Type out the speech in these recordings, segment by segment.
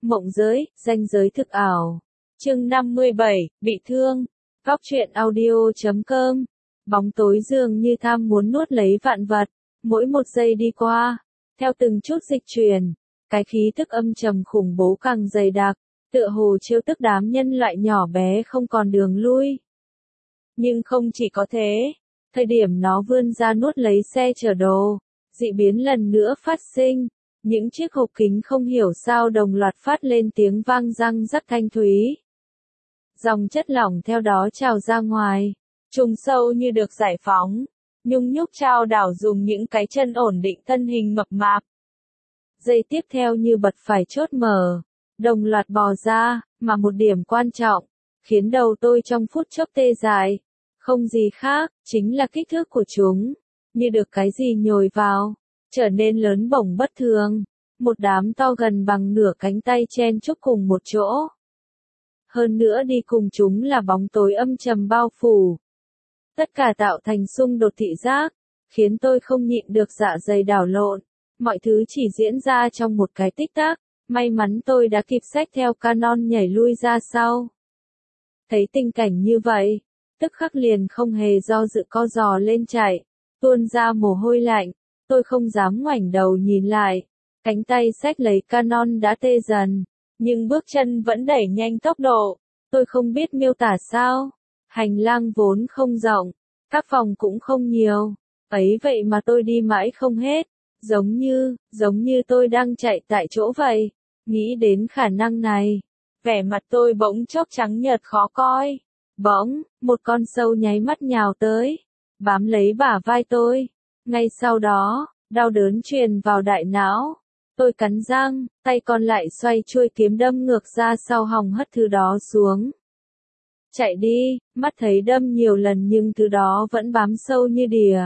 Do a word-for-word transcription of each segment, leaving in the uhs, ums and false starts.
Mộng giới, ranh giới thực ảo. Chương năm mươi bảy, bị thương. Góc truyện audio chấm com. Bóng tối dường như tham muốn nuốt lấy vạn vật, mỗi một giây đi qua, theo từng chút dịch chuyển, cái khí tức âm trầm khủng bố càng dày đặc, tựa hồ chiêu tức đám nhân loại nhỏ bé không còn đường lui. Nhưng không chỉ có thế, thời điểm nó vươn ra nuốt lấy xe chở đồ, dị biến lần nữa phát sinh, những chiếc hộp kính không hiểu sao đồng loạt phát lên tiếng vang răng rắc thanh thúy. Dòng chất lỏng theo đó trào ra ngoài, trùng sâu như được giải phóng, nhung nhúc trao đảo dùng những cái chân ổn định thân hình mập mạp. Giây tiếp theo như bật phải chốt mở, đồng loạt bò ra, mà một điểm quan trọng, khiến đầu tôi trong phút chốc tê dại, không gì khác, chính là kích thước của chúng, như được cái gì nhồi vào, trở nên lớn bổng bất thường, một đám to gần bằng nửa cánh tay chen chúc cùng một chỗ. Hơn nữa đi cùng chúng là bóng tối âm trầm bao phủ. Tất cả tạo thành xung đột thị giác, khiến tôi không nhịn được dạ dày đảo lộn. Mọi thứ chỉ diễn ra trong một cái tích tắc, may mắn tôi đã kịp xách theo Canon nhảy lui ra sau. Thấy tình cảnh như vậy, tức khắc liền không hề do dự co giò lên chạy, tuôn ra mồ hôi lạnh, tôi không dám ngoảnh đầu nhìn lại, cánh tay xách lấy Canon đã tê dần, nhưng bước chân vẫn đẩy nhanh tốc độ, tôi không biết miêu tả sao, hành lang vốn không rộng, các phòng cũng không nhiều, ấy vậy mà tôi đi mãi không hết, giống như, giống như tôi đang chạy tại chỗ vậy, nghĩ đến khả năng này, vẻ mặt tôi bỗng chốc trắng nhợt khó coi, bỗng, một con sâu nháy mắt nhào tới, bám lấy bả vai tôi, ngay sau đó, đau đớn truyền vào đại não. Tôi cắn răng, tay còn lại xoay chuôi kiếm đâm ngược ra sau hòng hất thứ đó xuống. Chạy đi, mắt thấy đâm nhiều lần nhưng thứ đó vẫn bám sâu như đìa.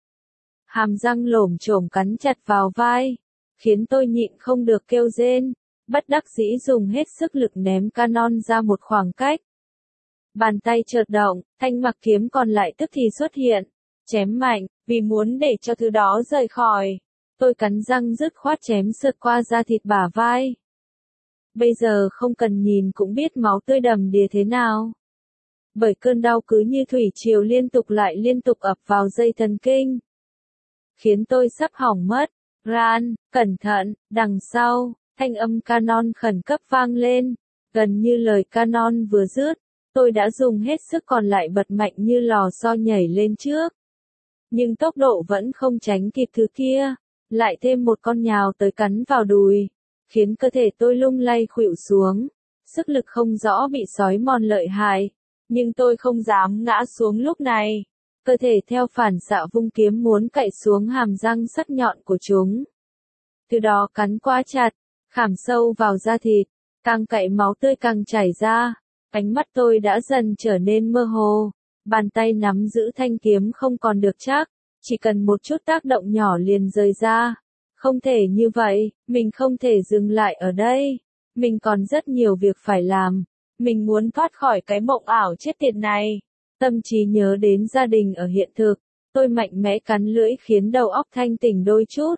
Hàm răng lổm chổm cắn chặt vào vai, khiến tôi nhịn không được kêu rên, bất đắc dĩ dùng hết sức lực ném Canon ra một khoảng cách. Bàn tay chợt động, thanh mặc kiếm còn lại tức thì xuất hiện, chém mạnh, vì muốn để cho thứ đó rời khỏi. Tôi cắn răng dứt khoát chém sượt qua da thịt bả vai. Bây giờ không cần nhìn cũng biết máu tươi đầm đìa thế nào. Bởi cơn đau cứ như thủy triều liên tục lại liên tục ập vào dây thần kinh. Khiến tôi sắp hỏng mất. Ran, cẩn thận, đằng sau, thanh âm Canon khẩn cấp vang lên. Gần như lời Canon vừa dứt, tôi đã dùng hết sức còn lại bật mạnh như lò xo nhảy lên trước. Nhưng tốc độ vẫn không tránh kịp thứ kia. Lại thêm một con nhào tới cắn vào đùi, khiến cơ thể tôi lung lay khuỵu xuống, sức lực không rõ bị xói mòn lợi hại, nhưng tôi không dám ngã xuống lúc này, cơ thể theo phản xạ vung kiếm muốn cạy xuống hàm răng sắc nhọn của chúng. Từ đó cắn quá chặt, khảm sâu vào da thịt, càng cạy máu tươi càng chảy ra, ánh mắt tôi đã dần trở nên mơ hồ, bàn tay nắm giữ thanh kiếm không còn được chắc. Chỉ cần một chút tác động nhỏ liền rời ra. Không thể như vậy, mình không thể dừng lại ở đây. Mình còn rất nhiều việc phải làm. Mình muốn thoát khỏi cái mộng ảo chết tiệt này. Tâm trí nhớ đến gia đình ở hiện thực. Tôi mạnh mẽ cắn lưỡi khiến đầu óc thanh tỉnh đôi chút.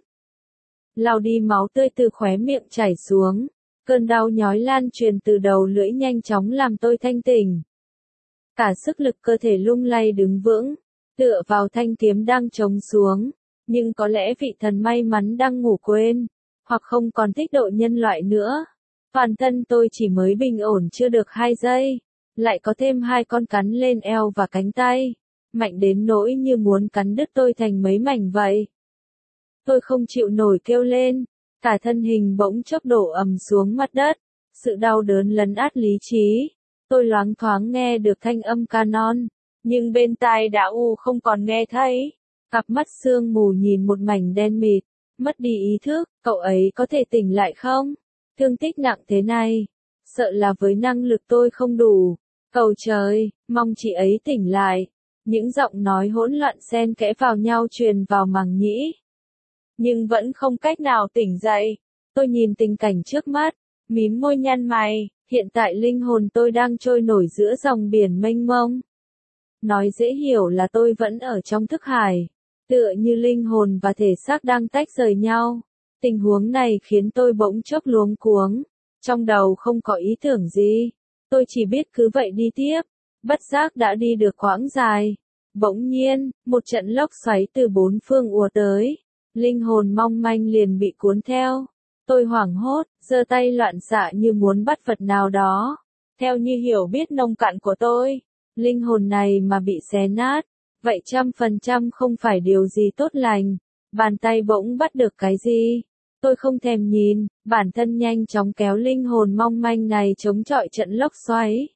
Lau đi máu tươi từ khóe miệng chảy xuống. Cơn đau nhói lan truyền từ đầu lưỡi nhanh chóng làm tôi thanh tỉnh. Cả sức lực cơ thể lung lay đứng vững. Tựa vào thanh kiếm đang trống xuống, nhưng có lẽ vị thần may mắn đang ngủ quên, hoặc không còn thích độ nhân loại nữa. Toàn thân tôi chỉ mới bình ổn chưa được hai giây, lại có thêm hai con cắn lên eo và cánh tay, mạnh đến nỗi như muốn cắn đứt tôi thành mấy mảnh vậy. Tôi không chịu nổi kêu lên, cả thân hình bỗng chốc đổ ầm xuống mặt đất, sự đau đớn lấn át lý trí. Tôi loáng thoáng nghe được thanh âm Canon. Nhưng bên tai đã u không còn nghe thấy, cặp mắt sương mù nhìn một mảnh đen mịt, mất đi ý thức, cậu ấy có thể tỉnh lại không? Thương tích nặng thế này, sợ là với năng lực tôi không đủ, cầu trời, mong chị ấy tỉnh lại. Những giọng nói hỗn loạn xen kẽ vào nhau truyền vào màng nhĩ. Nhưng vẫn không cách nào tỉnh dậy, tôi nhìn tình cảnh trước mắt, mím môi nhăn mày, hiện tại linh hồn tôi đang trôi nổi giữa dòng biển mênh mông. Nói dễ hiểu là tôi vẫn ở trong thức hải, tựa như linh hồn và thể xác đang tách rời nhau. Tình huống này khiến tôi bỗng chốc luống cuống, Trong đầu không có ý tưởng gì. Tôi chỉ biết cứ vậy đi tiếp. Bất giác đã đi được quãng dài. Bỗng nhiên, một trận lốc xoáy từ bốn phương ùa tới. Linh hồn mong manh liền bị cuốn theo. Tôi hoảng hốt, giơ tay loạn xạ như muốn bắt vật nào đó. Theo như hiểu biết nông cạn của tôi, linh hồn này mà bị xé nát, vậy trăm phần trăm không phải điều gì tốt lành. Bàn tay bỗng bắt được cái gì? Tôi không thèm nhìn, bản thân nhanh chóng kéo linh hồn mong manh này chống chọi trận lốc xoáy.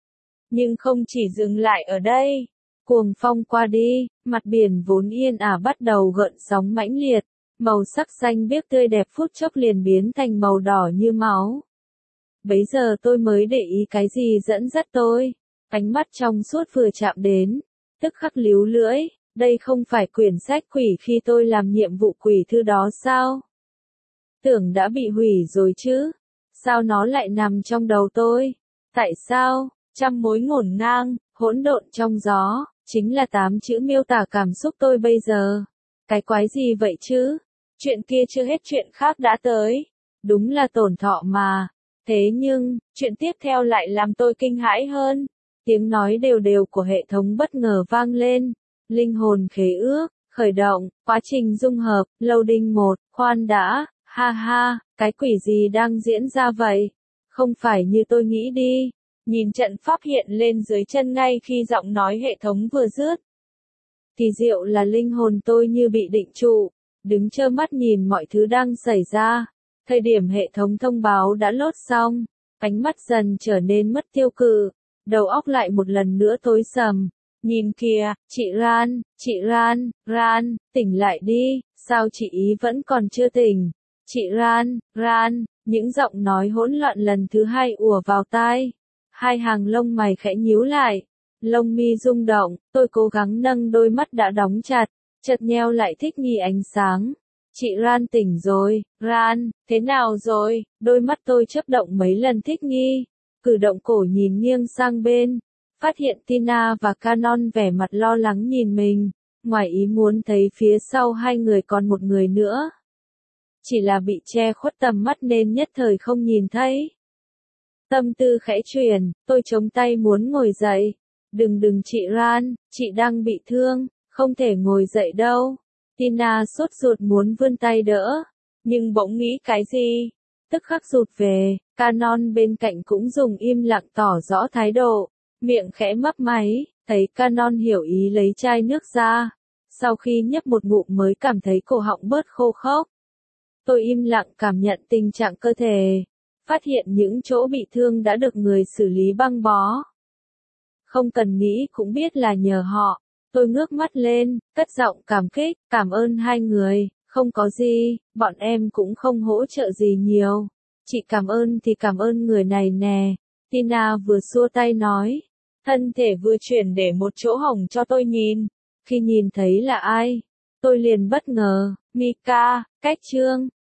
Nhưng không chỉ dừng lại ở đây. Cuồng phong qua đi, mặt biển vốn yên ả bắt đầu gợn sóng mãnh liệt. Màu sắc xanh biếc tươi đẹp phút chốc liền biến thành màu đỏ như máu. Bấy giờ tôi mới để ý cái gì dẫn dắt tôi. Ánh mắt trong suốt vừa chạm đến, tức khắc líu lưỡi, đây không phải quyển sách quỷ khi tôi làm nhiệm vụ quỷ thư đó sao? Tưởng đã bị hủy rồi chứ? Sao nó lại nằm trong đầu tôi? Tại sao? Trăm mối ngổn ngang, hỗn độn trong gió, chính là tám chữ miêu tả cảm xúc tôi bây giờ. Cái quái gì vậy chứ? Chuyện kia chưa hết chuyện khác đã tới. Đúng là tổn thọ mà. Thế nhưng, chuyện tiếp theo lại làm tôi kinh hãi hơn. Tiếng nói đều đều của hệ thống bất ngờ vang lên. Linh hồn khế ước, khởi động, quá trình dung hợp, loading một, khoan đã, ha ha, cái quỷ gì đang diễn ra vậy? Không phải như tôi nghĩ đi. Nhìn trận pháp hiện lên dưới chân ngay khi giọng nói hệ thống vừa dứt. Kỳ diệu là linh hồn tôi như bị định trụ, đứng trơ mắt nhìn mọi thứ đang xảy ra. Thời điểm hệ thống thông báo đã lốt xong, ánh mắt dần trở nên mất tiêu cự, đầu óc lại một lần nữa tối sầm. Nhìn kìa, chị Ran, chị Ran, Ran, tỉnh lại đi, sao chị ý vẫn còn chưa tỉnh? Chị Ran, Ran, những giọng nói hỗn loạn lần thứ hai ùa vào tai. Hai hàng lông mày khẽ nhíu lại, lông mi rung động, tôi cố gắng nâng đôi mắt đã đóng chặt, chợt nheo lại thích nghi ánh sáng. Chị Ran tỉnh rồi, Ran, thế nào rồi? Đôi mắt tôi chớp động mấy lần thích nghi, cử động cổ nhìn nghiêng sang bên, phát hiện Tina và Canon vẻ mặt lo lắng nhìn mình, ngoài ý muốn thấy phía sau hai người còn một người nữa. Chỉ là bị che khuất tầm mắt nên nhất thời không nhìn thấy. Tâm tư khẽ chuyển, tôi chống tay muốn ngồi dậy. Đừng đừng chị Ran, chị đang bị thương, không thể ngồi dậy đâu. Tina sốt ruột muốn vươn tay đỡ, nhưng bỗng nghĩ cái gì, tức khắc rụt về. Canon bên cạnh cũng dùng im lặng tỏ rõ thái độ, miệng khẽ mấp máy, thấy Canon hiểu ý lấy chai nước ra. Sau khi nhấp một ngụm mới cảm thấy cổ họng bớt khô khốc. Tôi im lặng cảm nhận tình trạng cơ thể, phát hiện những chỗ bị thương đã được người xử lý băng bó. Không cần nghĩ cũng biết là nhờ họ. Tôi ngước mắt lên, cất giọng cảm kích, cảm ơn hai người, không có gì, bọn em cũng không hỗ trợ gì nhiều. Chị cảm ơn thì cảm ơn người này nè. Tina vừa xua tay nói, thân thể vừa chuyển để một chỗ hỏng cho tôi nhìn. Khi nhìn thấy là ai, tôi liền bất ngờ, Mika, Cách Trương.